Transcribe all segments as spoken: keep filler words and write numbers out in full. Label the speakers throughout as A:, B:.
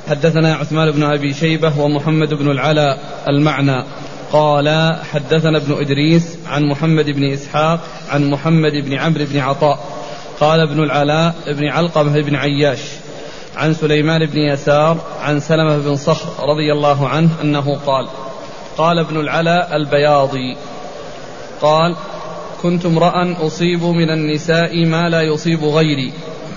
A: حدثنا عثمان بن أبي شيبة ومحمد بن العلاء المعنى قال حدثنا ابن إدريس عن محمد بن إسحاق عن محمد بن عمرو بن عطاء قال ابن العلاء بن علقمة بن عياش عن سليمان بن يسار عن سلمة بن صخر رضي الله عنه أنه قال قال ابن العلاء البياضي قال كنت امرأ أصيب من النساء ما لا يصيب غيري،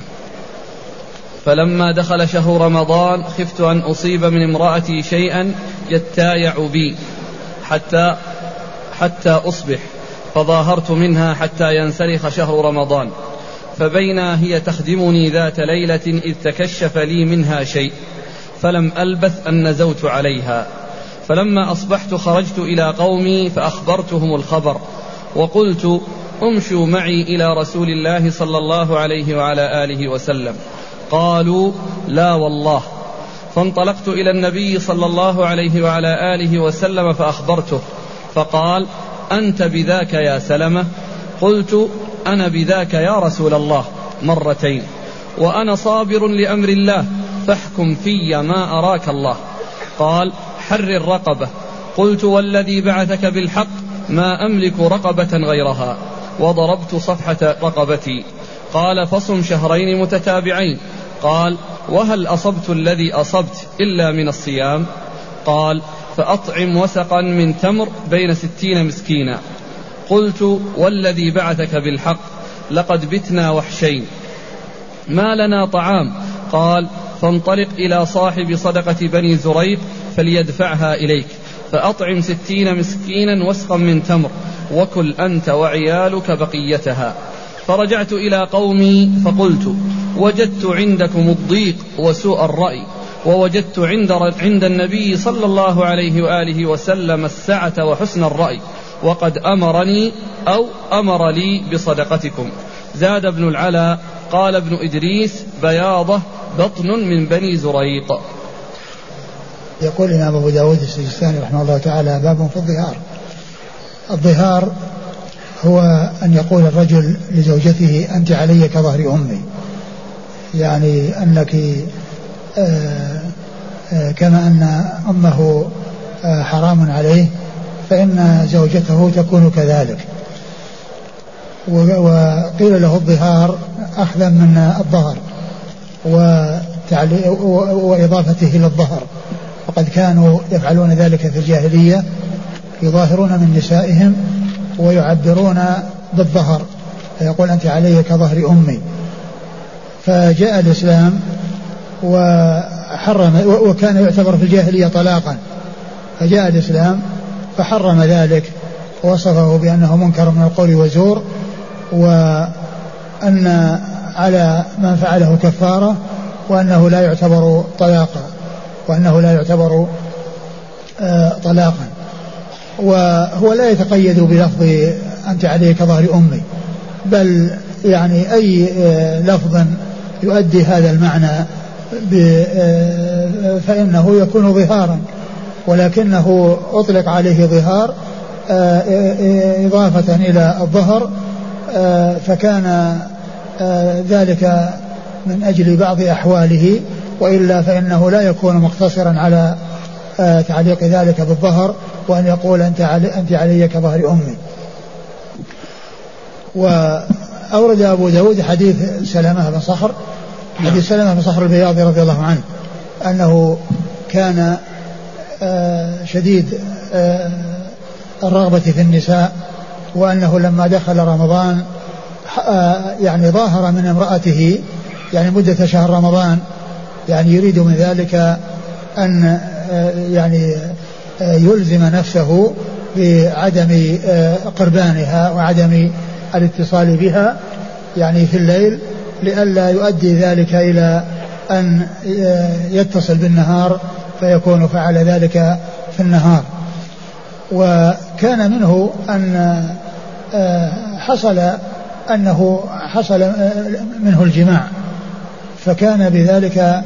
A: فلما دخل شهر رمضان خفت أن أصيب من امرأتي شيئا يتايع بي حتى, حتى أصبح، فظاهرت منها حتى ينسلخ شهر رمضان، فبينا هي تخدمني ذات ليلة إذ تكشف لي منها شيء، فلم ألبث أن نزوت عليها، فلما أصبحت خرجت إلى قومي فأخبرتهم الخبر، وقلت امشوا معي إلى رسول الله صلى الله عليه وعلى آله وسلم. قالوا لا والله، فانطلقت إلى النبي صلى الله عليه وعلى آله وسلم فأخبرته، فقال أنت بذاك يا سلمة؟ قلت أنا بذاك يا رسول الله مرتين، وأنا صابر لأمر الله، فاحكم في ما أراك الله. قال حرر رقبة. قلت والذي بعثك بالحق ما أملك رقبة غيرها، وضربت صفحة رقبتي. قال فصم شهرين متتابعين. قال وهل أصبت الذي أصبت إلا من الصيام؟ قال فأطعم وسقا من تمر بين ستين مسكينا. قلت والذي بعثك بالحق لقد بتنا وحشين ما لنا طعام. قال فانطلق إلى صاحب صدقة بني زريق فليدفعها إليك، فأطعم ستين مسكينا وسقا من تمر، وكل أنت وعيالك بقيتها. فرجعت إلى قومي فقلت وجدت عندكم الضيق وسوء الرأي، ووجدت عند, عند النبي صلى الله عليه وآله وسلم السعة وحسن الرأي، وقد أمرني أو أمر لي بصدقتكم. زاد ابن العلاء قال ابن إدريس بياضة بطن من بني زريق.
B: يقول الإمام أبو داود السجستاني رحمه الله تعالى باب في الظهار. الظهار هو أن يقول الرجل لزوجته أنت علي كظهر أمي، يعني أنك آآ آآ كما أن أمه حرام عليه فإن زوجته تكون كذلك. وقيل له الظهار أخذا من الظهر وإضافته إلى الظهر، وقد كانوا يفعلون ذلك في الجاهلية، يظاهرون من نسائهم ويعبرون بالظهر، فيقول أنت علي كظهر أمي. فجاء الإسلام وحرم، وكان يعتبر في الجاهلية طلاقا، فجاء الإسلام فحرم ذلك ووصفه بأنه منكر من القول وزور، وأن على من فعله كفارة، وأنه لا يعتبر طلاقا، وأنه لا يعتبر آه طلاقا. وهو لا يتقيد بلفظ أنت علي كظهر أمي، بل يعني أي آه لفظ يؤدي هذا المعنى آه فإنه يكون ظهارا، ولكنه أطلق عليه ظهار آه إضافة إلى الظهر، آه فكان آه ذلك من أجل بعض أحواله، وإلا فإنه لا يكون مقتصرا على آه تعليق ذلك بالظهر، وأن يقول أنت علي, أنت علي كظهر أمي. وأورد أبو داود حديث سلمة بن صخر، حديث سلمة بن صخر البياضي رضي الله عنه أنه كان آه شديد آه الرغبة في النساء، وأنه لما دخل رمضان آه يعني ظاهر من امرأته يعني مدة شهر رمضان، يعني يريد من ذلك أن آه يعني آه يلزم نفسه بعدم آه قربانها وعدم الاتصال بها يعني في الليل، لئلا يؤدي ذلك إلى أن آه يتصل بالنهار فيكون فعل ذلك في النهار. وكان منه أن حصل أنه حصل منه الجماع، فكان بذلك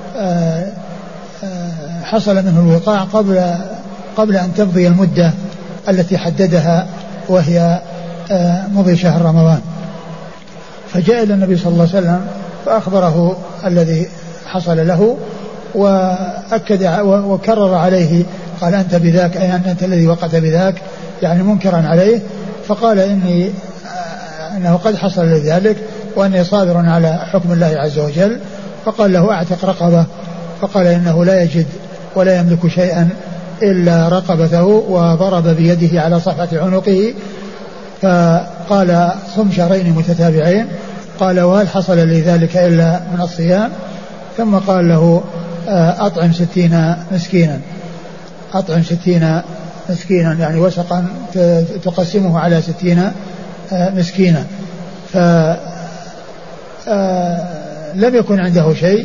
B: حصل منه الوقاع قبل قبل أن تمضي المدة التي حددها، وهي مضي شهر رمضان. فجاء إلى النبي صلى الله عليه وسلم فأخبره الذي حصل له، وأكد وكرر عليه قال أنت بذاك أي أنت الذي وقعت بذاك يعني منكرا عليه. فقال إني أنه قد حصل لذلك وأني صابر على حكم الله عز وجل. فقال له أعتق رقبة. فقال إنه لا يجد ولا يملك شيئا إلا رقبته وضرب بيده على صفحة عنقه. فقال صم شهرين متتابعين. قال وهل حصل لي ذلك إلا من الصيام؟ ثم قال له أطعم ستين مسكينا أطعم ستين مسكينا يعني وسقا تقسمه على ستين مسكينا. فلم يكن عنده شيء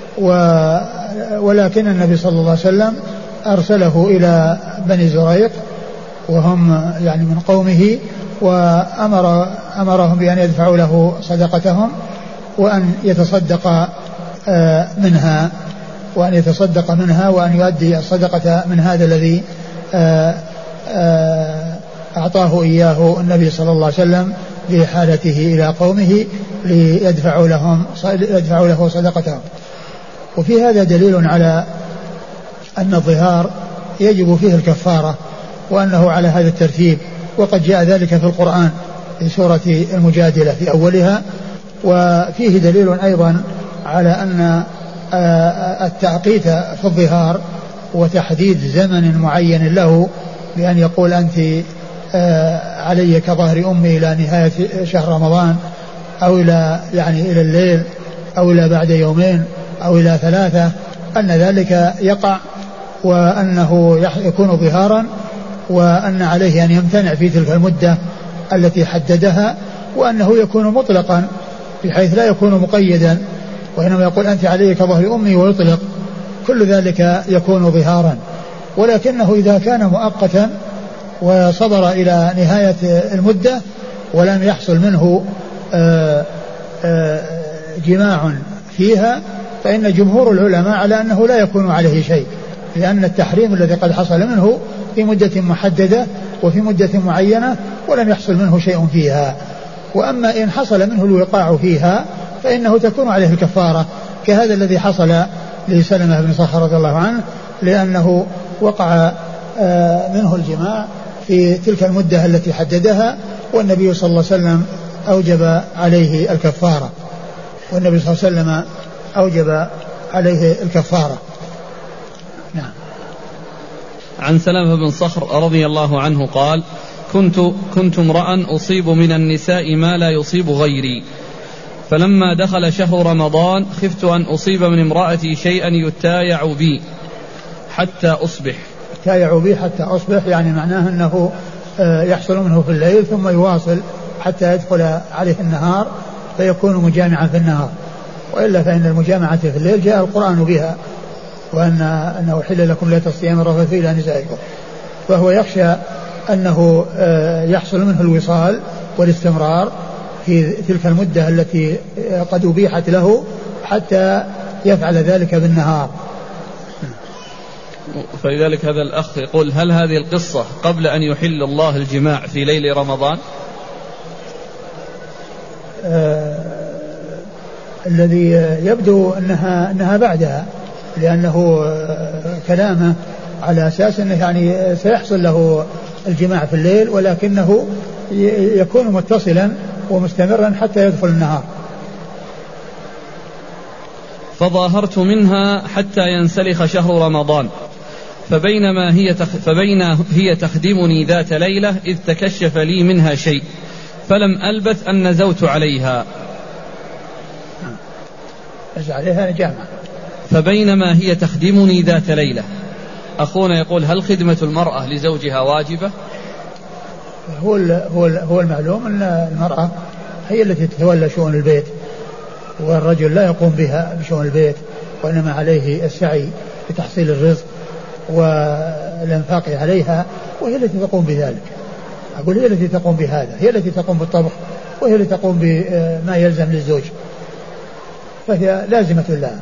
B: ولكن النبي صلى الله عليه وسلم أرسله إلى بني زريق وهم يعني من قومه وأمر أمرهم بأن يدفعوا له صدقتهم وأن يتصدق منها وأن يتصدق منها وأن يؤدي الصدقة من هذا الذي أعطاه إياه النبي صلى الله عليه وسلم لحالته إلى قومه ليدفعوا لهم يدفعوا له صدقتهم. وفي هذا دليل على أن الظهار يجب فيه الكفارة وأنه على هذا الترتيب. وقد جاء ذلك في القرآن في سورة المجادلة في أولها. وفيه دليل أيضا على أن التعقيد في الظهار وتحديد زمن معين له بأن يقول أنت علي كظهر أمي إلى نهاية شهر رمضان أو إلى يعني إلى الليل أو إلى بعد يومين أو إلى ثلاثة أن ذلك يقع وأنه يكون ظهارا وأن عليه أن يمتنع في تلك المدة التي حددها وأنه يكون مطلقا بحيث لا يكون مقيدا وإنما يقول أنت علي كظهر أمي ويطلق. كل ذلك يكون ظهارا. ولكنه إذا كان مؤقتا وصبر إلى نهاية المدة ولم يحصل منه آآ آآ جماع فيها فإن جمهور العلماء على أنه لا يكون عليه شيء لأن التحريم الذي قد حصل منه في مدة محددة وفي مدة معينة ولم يحصل منه شيء فيها. وأما إن حصل منه الوقاع فيها فإنه تكون عليه الكفارة كهذا الذي حصل لسلمة بن صخر رضي الله عنه لأنه وقع منه الجماع في تلك المدة التي حددها والنبي صلى الله عليه وسلم أوجب عليه الكفارة والنبي صلى الله عليه وسلم أوجب عليه الكفارة. نعم.
A: عن سلمة بن صخر رضي الله عنه قال كنت كنت امرأ أصيب من النساء ما لا يصيب غيري فلما دخل شهر رمضان خفت أن أصيب من امرأتي شيئا يتايع بي حتى أصبح.
B: يتايع بي حتى أصبح يعني معناه أنه يحصل منه في الليل ثم يواصل حتى يدخل عليه النهار فيكون مجامعا في النهار. وإلا فإن المجامعة في الليل جاء القرآن بها وأن أنه حل لكم ليلة الصيام الرفث إلى نسائكم. فهو يخشى أنه يحصل منه الوصال والاستمرار في تلك المدة التي قد أبيحت له حتى يفعل ذلك بالنهار.
A: فلذلك هذا الأخ يقول هل هذه القصة قبل أن يحل الله الجماع في ليل رمضان؟
B: آه الذي يبدو أنها, أنها بعدها لأنه كلامه على أساس أنه يعني سيحصل له الجماع في الليل ولكنه يكون متصلا ومستمرا حتى يدخل النهار.
A: فظاهرت منها حتى ينسلخ شهر رمضان فبينما هي تخ... فبين هي تخدمني ذات ليلة إذ تكشف لي منها شيء فلم ألبث أن نزوت عليها.
B: عليها جامع.
A: فبينما هي تخدمني ذات ليلة. أخونا يقول هل خدمة المرأة لزوجها واجبة؟
B: هو هو هو المعلوم أن المرأة هي التي تتولى شؤون البيت والرجل لا يقوم بها بشؤون البيت وإنما عليه السعي لتحصيل الرزق والإنفاق عليها وهي التي تقوم بذلك. أقول هي التي تقوم بهذا هي التي تقوم بالطبخ وهي التي تقوم بما يلزم للزوج فهي لازمة لها.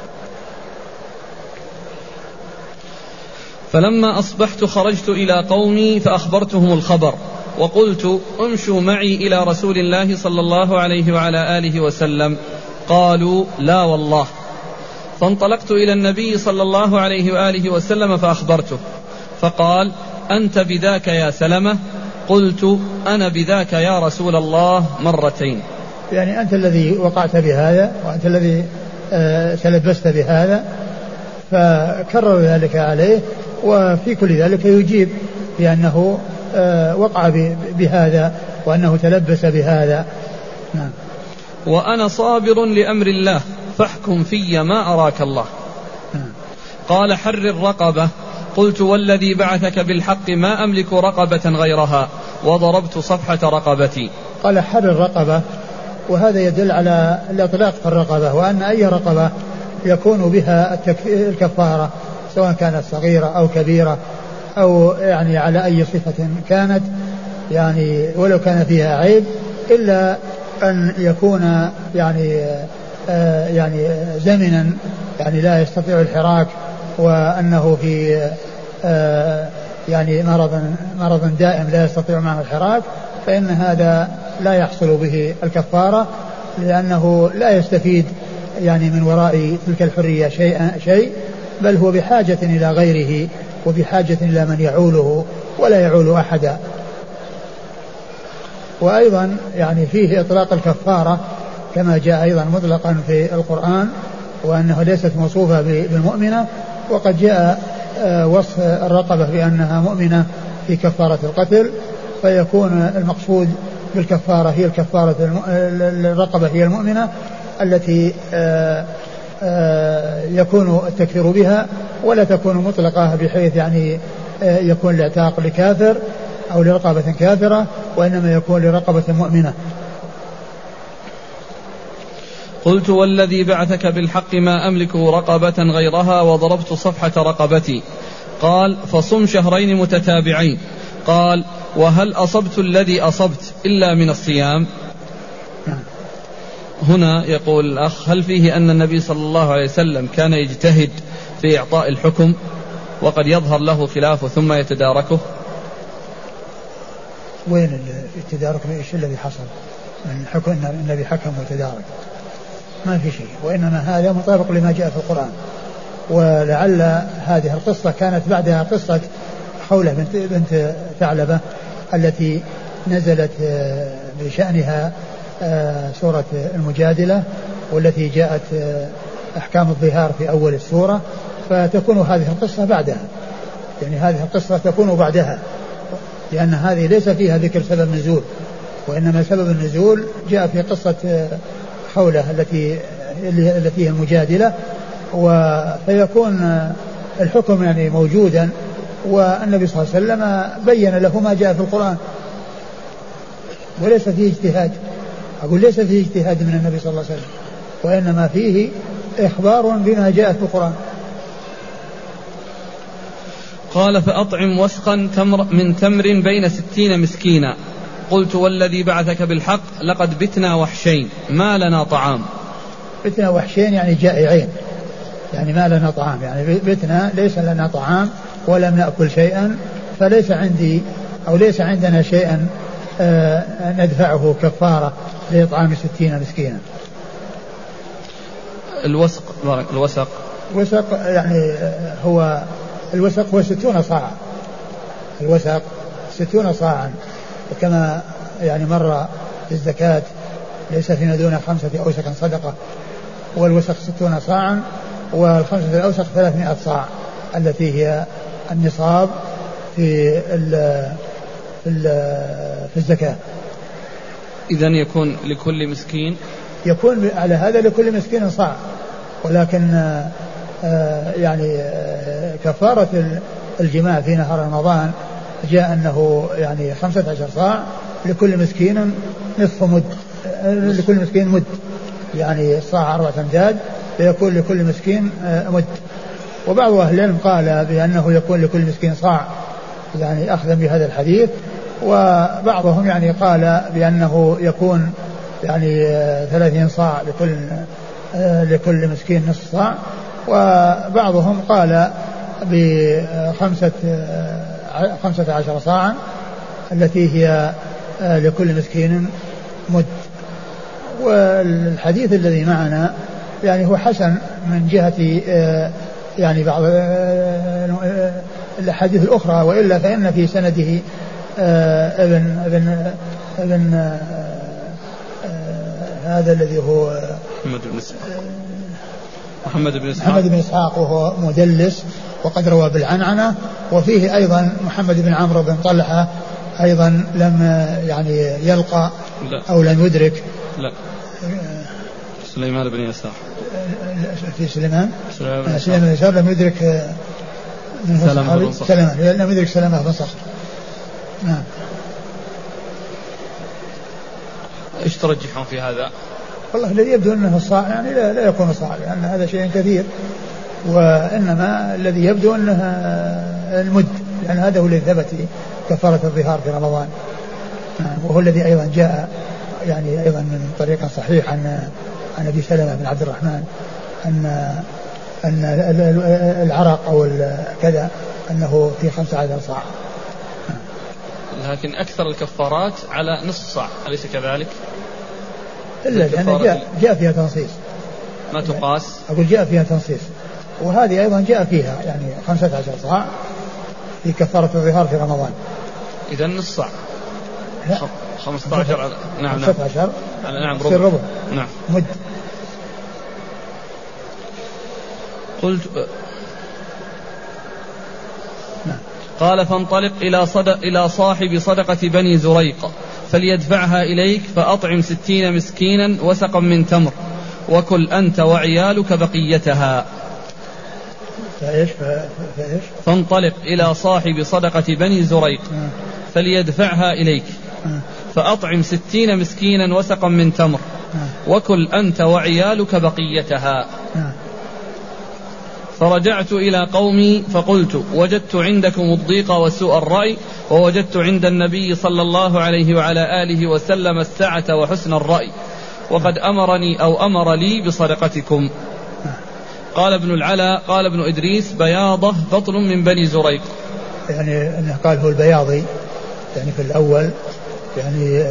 A: فلما أصبحت خرجت إلى قومي فأخبرتهم الخبر وقلت امشوا معي إلى رسول الله صلى الله عليه وعلى آله وسلم. قالوا لا والله. فانطلقت إلى النبي صلى الله عليه وآله وسلم فأخبرته، فقال: أنت بذاك يا سلمة؟ قلت: أنا بذاك يا رسول الله مرتين.
B: يعني أنت الذي وقعت بهذا وأنت الذي آه تلبست بهذا، فكرر ذلك عليه، وفي كل ذلك يجيب بأنه آه وقع بهذا وأنه تلبس بهذا. نعم.
A: وأنا صابر لأمر الله فاحكم في ما أراك الله.
B: نعم.
A: قال: حرر رقبة. قلت: والذي بعثك بالحق ما أملك رقبة غيرها، وضربت صفحة رقبتي.
B: قال: حرر رقبة، وهذا يدل على الإطلاق في الرقبة، وأن أي رقبة يكون بها الكفارة سواء كانت صغيرة أو كبيرة أو يعني على أي صفة كانت، يعني ولو كان فيها عيب، إلا أن يكون يعني آه يعني زمنا، يعني لا يستطيع الحراك، وأنه في آه يعني مرض مرض دائم لا يستطيع معه الحراك، فإن هذا لا يحصل به الكفارة، لأنه لا يستفيد يعني من وراء تلك الحرية شيء شيء بل هو بحاجة إلى غيره وبحاجة إلى من يعوله ولا يعول أحدا. وأيضا يعني فيه إطلاق الكفارة كما جاء أيضا مطلقا في القرآن، وأنه ليست موصوفة بالمؤمنة، وقد جاء وصف الرقبة بأنها مؤمنة في كفارة القتل، فيكون المقصود بالكفارة هي الكفارة الرقبة هي المؤمنة التي يكون التكفير بها، ولا تكون مطلقة بحيث يعني يكون الاعتاق لكافر أو لرقبة كافرة، وإنما يكون لرقبة مؤمنة.
A: قلت: والذي بعثك بالحق ما أملك رقبة غيرها، وضربت صفحة رقبتي. قال: فصم شهرين متتابعين. قال: وهل أصبت الذي أصبت إلا من الصيام؟ هنا يقول الأخ: هل فيه أن النبي صلى الله عليه وسلم كان يجتهد في إعطاء الحكم وقد يظهر له خلافه ثم يتداركه؟
B: وين التدارك؟ ايش الذي حصل؟ الحكم النبي حكم وتدارك، ما في شيء، وإنما هذا مطابق لما جاء في القرآن. ولعل هذه القصة كانت بعدها قصة خولة بنت, بنت ثعلبة التي نزلت بشأنها سورة المجادلة، والتي جاءت أحكام الظهار في أول السورة، فتكون هذه القصة بعدها، يعني هذه القصة تكون بعدها، لأن هذه ليس فيها ذكر سبب نزول، وإنما سبب النزول جاء في قصة خولة التي التي هي المجادلة، وفيكون الحكم يعني موجودا، والنبي صلى الله عليه وسلم بين له ما جاء في القرآن، وليس فيه اجتهاد. أقول ليس فيه اجتهاد من النبي صلى الله عليه وسلم، وإنما فيه إخبار بما جاء في القرآن.
A: قال: فأطعم وسقا تمر من تمر بين ستين مسكينا. قلت: والذي بعثك بالحق لقد بتنا وحشين ما لنا طعام.
B: بتنا وحشين يعني جائعين، يعني ما لنا طعام، يعني بتنا ليس لنا طعام ولم نأكل شيئا، فليس عندي أو ليس عندنا شيئا آه ندفعه كفارة لإطعام ستين مسكينا.
A: الوسق الوسق
B: الوسق يعني هو الوسق هو ستون صاعا، الوسق ستون صاعا، وكما يعني مر في الزكاة ليس فيما دون خمسة أوسق صدقة، والوسق ستون صاعا، والخمسة الأوسق ثلاثمائة صاع التي هي النصاب في ال في, ال في الزكاة.
A: إذن يكون لكل مسكين
B: يكون على هذا لكل مسكين صاع، ولكن آه يعني آه كفارة الجماع في نهار رمضان جاء أنه يعني خمسة عشر صاع لكل مسكين نصف مد، آه لكل مسكين مد، يعني صاع أربعة أمداد فيكون لكل مسكين آه مد. وبعض أهل العلم قال بأنه يكون لكل مسكين صاع، يعني أخذا بهذا الحديث، وبعضهم يعني قال بأنه يكون يعني ثلاثين صاع لكل لكل مسكين نصف صاع، وبعضهم قال بخمسة خمسة عشر صاعا التي هي لكل مسكين مد. والحديث الذي معنا يعني هو حسن من جهة يعني بعض الأحاديث الأخرى، وإلا فإن في سنده ابن ابن ابن هذا الذي هو
A: محمد بن إسحاق محمد بن إسحاق
B: محمد بن إسحاق وهو مدلس وقد روى بالعنعنة. وفيه أيضا محمد بن عمرو بن طلحة أيضا لم يعني يلقى
A: لا.
B: أو لم يدرك.
A: لا سليمان بن يسار
B: في سليمان
A: سليمان,
B: سليمان بن يسار لم يدرك
A: سلامة بن صخر
B: سليمان لم يدرك سلامة بن صخر. نعم.
A: ايش ترجحون في هذا؟
B: والله الذي يبدو انه الصاع يعني لا, لا يكون صاع، لان هذا شيء كثير، وانما الذي يبدو انه المد، لان هذا هو الذي ثبت كفارة الظهار في رمضان، وهو الذي ايضا جاء يعني ايضا من طريق صحيح عن عن ابي سلمة بن عبد الرحمن ان ان العرق او كذا انه في خمسة عشر صاع.
A: لكن اكثر الكفارات على نصف صاع، اليس كذلك؟
B: إلا لأن جاء, جاء فيها تنصيص،
A: ما تقاس.
B: أقول جاء فيها تنصيص، وهذه أيضا جاء فيها يعني خمسة عشر صاع في كفارة الظهار في رمضان.
A: إذا نص صاع. خمسة عشر على نعم
B: خمسة عشر
A: على نعم
B: ربع. ربع
A: نعم
B: مد.
A: قلت نعم. قال فانطلق إلى صدق إلى صاحب صدقة بني زريق فليدفعها إليك فأطعم ستين مسكينا وسقا من تمر وكل أنت وعيالك بقيتها.
B: فإيش فإيش
A: فانطلق إلى صاحب صدقة بني زريق فليدفعها إليك فأطعم ستين مسكينا وسقا من تمر وكل أنت وعيالك بقيتها. فرجعت إلى قومي فقلت وجدت عندكم الضيق وسوء الرأي، ووجدت عند النبي صلى الله عليه وعلى آله وسلم السعة وحسن الرأي، وقد أمرني أو أمر لي بصدقتكم. قال ابن العلا قال ابن إدريس بياضة بطن من بني زريق،
B: يعني أنه قال هو البياضي يعني في الأول، يعني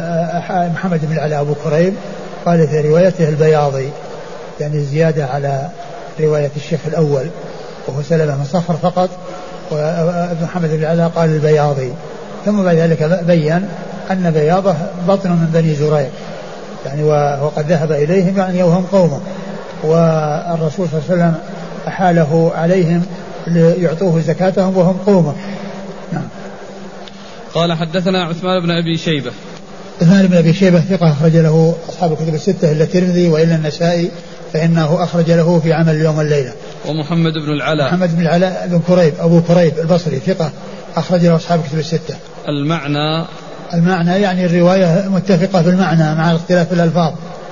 B: محمد بن العلا أبو كريب قال في روايته البياضي، يعني زيادة على رواية الشيخ الأول وهو سلمة بن صخر فقط، وابن محمد بن العلا قال البياضي. ثم بعد ذلك بيّن أن بياضه بطن من بني زريق، يعني وقد ذهب إليهم يعني وهم قومه، والرسول صلى الله عليه وسلم أحاله عليهم ليعطوه زكاتهم وهم قومه. نعم.
A: قال حدثنا عثمان بن أبي شيبة.
B: عثمان بن أبي شيبة ثقة أخرج له أصحاب الكتب الستة إلا الترمذي وإلا النسائي فإنه أخرج له في عمل اليوم والليلة.
A: ومحمد بن العلاء
B: محمد بن العلاء بن كريب أبو كريب البصري ثقة أخرج له أصحاب الكتب الستة.
A: المعنى
B: المعنى يعني الرواية متفقة في المعنى مع الاختلاف في الألفاظ.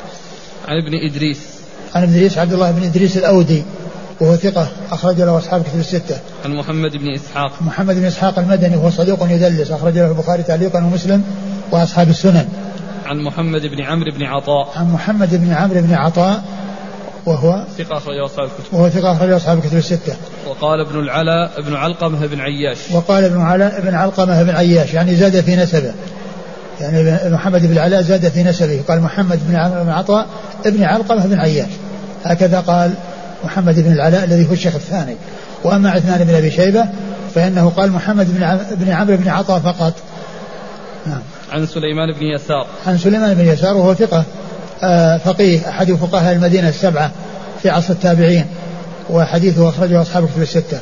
A: عن ابن إدريس
B: عن ابن إدريس عبد الله بن إدريس الأودي وهو ثقة أخرج له أصحاب الكتب الستة.
A: عن محمد بن إسحاق
B: محمد بن إسحاق المدني وهو صدوق يدلس أخرج له البخاري تعليقا ومسلم وأصحاب السنن.
A: عن محمد بن عمرو بن عطاء
B: عن محمد بن عمرو بن عطاء وهو
A: ثقة أخرجه أصحاب الكتب
B: وهو ثقة أخرجه أصحاب الكتب الستة.
A: وقال ابن العلاء ابن علقمة بن عياش
B: وقال ابن علاء ابن علقمة بن عياش يعني زاد في نسبه، يعني محمد بن العلاء زاد في نسبه، قال محمد بن عمرو بن عطاء ابن علقمة بن عياش، هكذا قال محمد بن العلاء الذي هو الشيخ الثاني. وأما عثمان بن أبي شيبة فإنه قال محمد بن عمرو بن عطاء فقط. نعم.
A: عن سليمان بن يسار
B: عن سليمان بن يسار وهو ثقة آه فقيه أحد فقهاء المدينة السبعة في عصر التابعين، وحديثه أخرجه أصحاب الكتب الستة.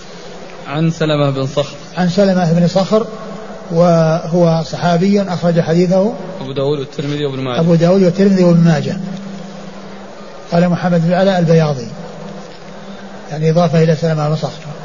A: عن سلمة بن صخر
B: عن سلمة بن صخر وهو صحابي أخرج حديثه
A: أبو داود والترمذي وابن ماجه
B: أبو داود والترمذي وابن ماجه. قال محمد بن العلاء البياضي يعني إضافة إلى سلمة بن صخر.